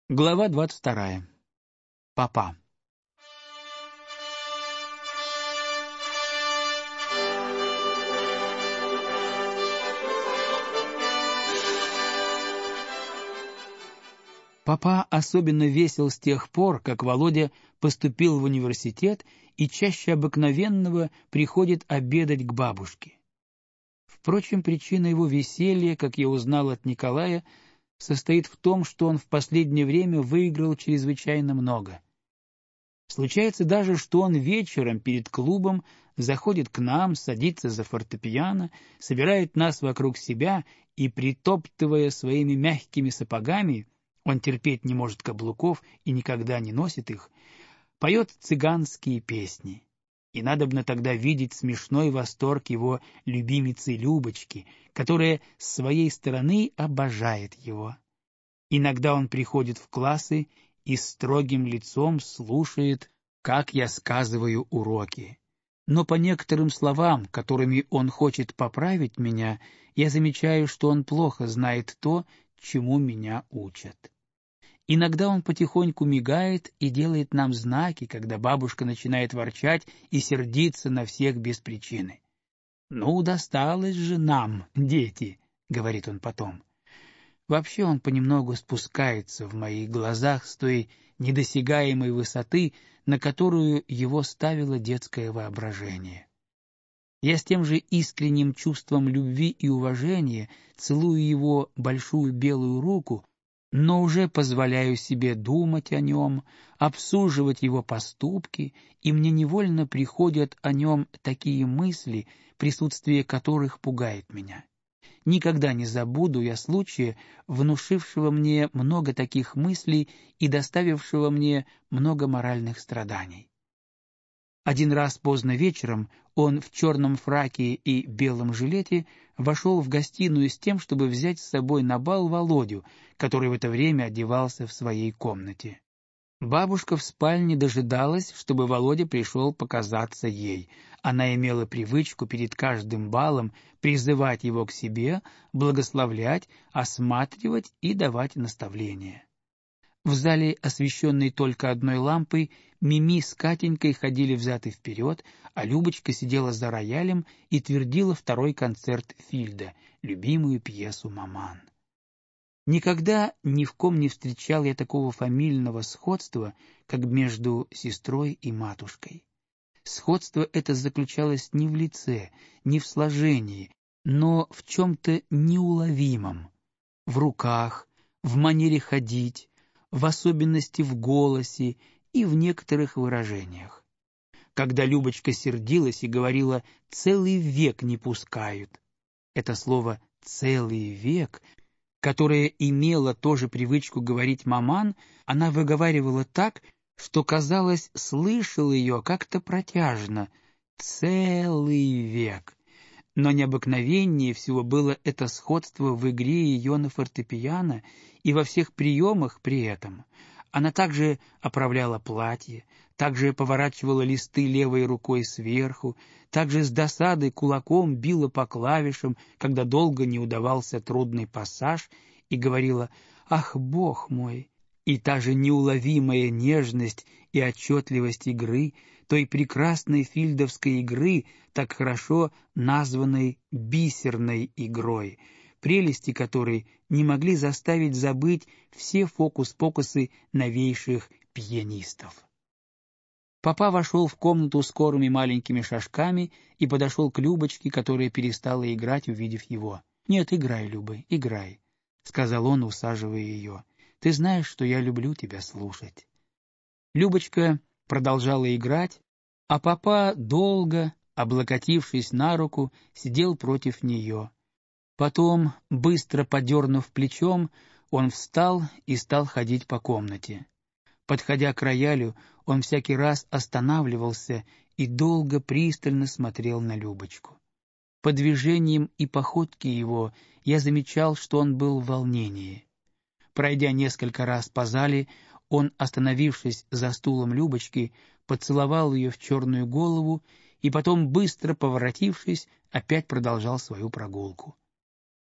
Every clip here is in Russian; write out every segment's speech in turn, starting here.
Глава 22. Папа. Папа особенно весел с тех пор, как Володя поступил в университет и чаще обыкновенного приходит обедать к бабушке. Впрочем, причина его веселья, как я узнал от Николая, состоит в том, что он в последнее время выиграл чрезвычайно много. Случается даже, что он вечером перед клубом заходит к нам, садится за фортепиано, собирает нас вокруг себя и, притоптывая своими мягкими сапогами, он терпеть не может каблуков и никогда не носит их, поет цыганские песни. И надобно тогда видеть смешной восторг его любимицы Любочки, которая с своей стороны обожает его. Иногда он приходит в классы и строгим лицом слушает, как я сказываю уроки. Но по некоторым словам, которыми он хочет поправить меня, я замечаю, что он плохо знает то, чему меня учат. Иногда он потихоньку мигает и делает нам знаки, когда бабушка начинает ворчать и сердиться на всех без причины. «Ну, досталось же нам, дети», — говорит он потом. Вообще он понемногу спускается в моих глазах с той недосягаемой высоты, на которую его ставило детское воображение. Я с тем же искренним чувством любви и уважения целую его большую белую руку, но уже позволяю себе думать о нем, обсуживать его поступки, и мне невольно приходят о нем такие мысли, присутствие которых пугает меня. Никогда не забуду я случая, внушившего мне много таких мыслей и доставившего мне много моральных страданий. Один раз поздно вечером он в черном фраке и белом жилете вошел в гостиную с тем, чтобы взять с собой на бал Володю, который в это время одевался в своей комнате. Бабушка в спальне дожидалась, чтобы Володя пришел показаться ей. Она имела привычку перед каждым балом призывать его к себе, благословлять, осматривать и давать наставления. В зале, освещенной только одной лампой, Мими с Катенькой ходили взад и вперед, а Любочка сидела за роялем и твердила второй концерт Фильда, любимую пьесу «Маман». Никогда ни в ком не встречал я такого фамильного сходства, как между сестрой и матушкой. Сходство это заключалось не в лице, не в сложении, но в чем-то неуловимом, в руках, в манере ходить, в особенности в голосе и в некоторых выражениях. Когда Любочка сердилась и говорила «целый век не пускают», это слово «целый век», которое имело тоже привычку говорить Маман, она выговаривала так, что, казалось, слышал ее как-то протяжно «целый век». Но необыкновеннее всего было это сходство в игре ее на фортепиано и во всех приемах при этом. Она также оправляла платье, также поворачивала листы левой рукой сверху, также с досадой кулаком била по клавишам, когда долго не удавался трудный пассаж, и говорила «Ах, Бог мой!» И та же неуловимая нежность и отчетливость игры, той прекрасной фильдовской игры, так хорошо названной бисерной игрой, прелести которой не могли заставить забыть все фокус-покусы новейших пианистов. Папа вошел в комнату скорыми маленькими шажками и подошел к Любочке, которая перестала играть, увидев его. «Нет, играй, Люба, играй», — сказал он, усаживая ее. «Ты знаешь, что я люблю тебя слушать». Любочка продолжала играть, а папа долго, облокотившись на руку, сидел против нее. Потом, быстро подернув плечом, он встал и стал ходить по комнате. Подходя к роялю, он всякий раз останавливался и долго пристально смотрел на Любочку. По движениям и походке его я замечал, что он был в волнении. Пройдя несколько раз по зале, он, остановившись за стулом Любочки, поцеловал ее в черную голову и потом, быстро поворотившись, опять продолжал свою прогулку.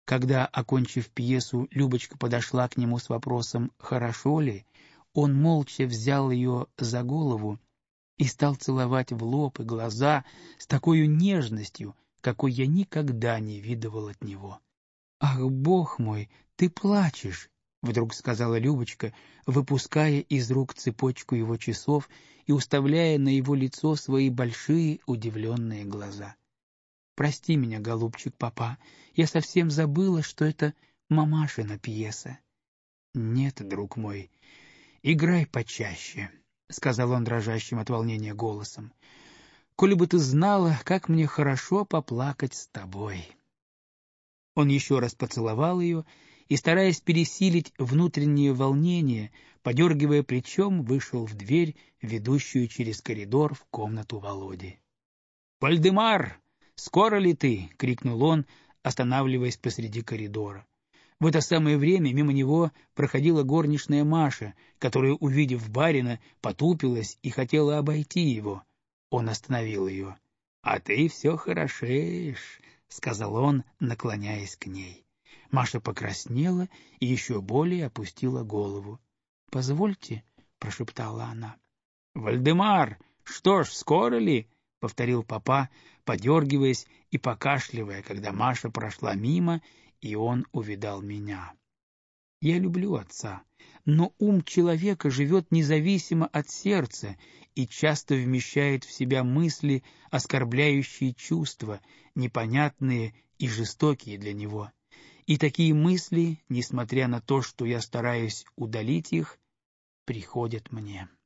Когда, окончив пьесу, Любочка подошла к нему с вопросом «хорошо ли?», он молча взял ее за голову и стал целовать в лоб и глаза с такой нежностью, какой я никогда не видывал от него. «Ах, Бог мой, ты плачешь!» — вдруг сказала Любочка, выпуская из рук цепочку его часов и уставляя на его лицо свои большие удивленные глаза. «Прости меня, голубчик папа, я совсем забыла, что это мамашина пьеса». «Нет, друг мой, играй почаще», — сказал он дрожащим от волнения голосом. «Коли бы ты знала, как мне хорошо поплакать с тобой». Он еще раз поцеловал ее и, стараясь пересилить внутреннее волнение, подергивая плечом, вышел в дверь, ведущую через коридор в комнату Володи. «Вальдемар, скоро ли ты?» — крикнул он, останавливаясь посреди коридора. В это самое время мимо него проходила горничная Маша, которая, увидев барина, потупилась и хотела обойти его. Он остановил ее. «А ты все хорошеешь», — сказал он, наклоняясь к ней. Маша покраснела и еще более опустила голову. «Позвольте», — прошептала она. «Вальдемар, что ж, скоро ли?» — повторил папа, подергиваясь и покашливая, когда Маша прошла мимо, и он увидал меня. Я люблю отца, но ум человека живет независимо от сердца и часто вмещает в себя мысли, оскорбляющие чувства, непонятные и жестокие для него. И такие мысли, несмотря на то, что я стараюсь удалить их, приходят мне.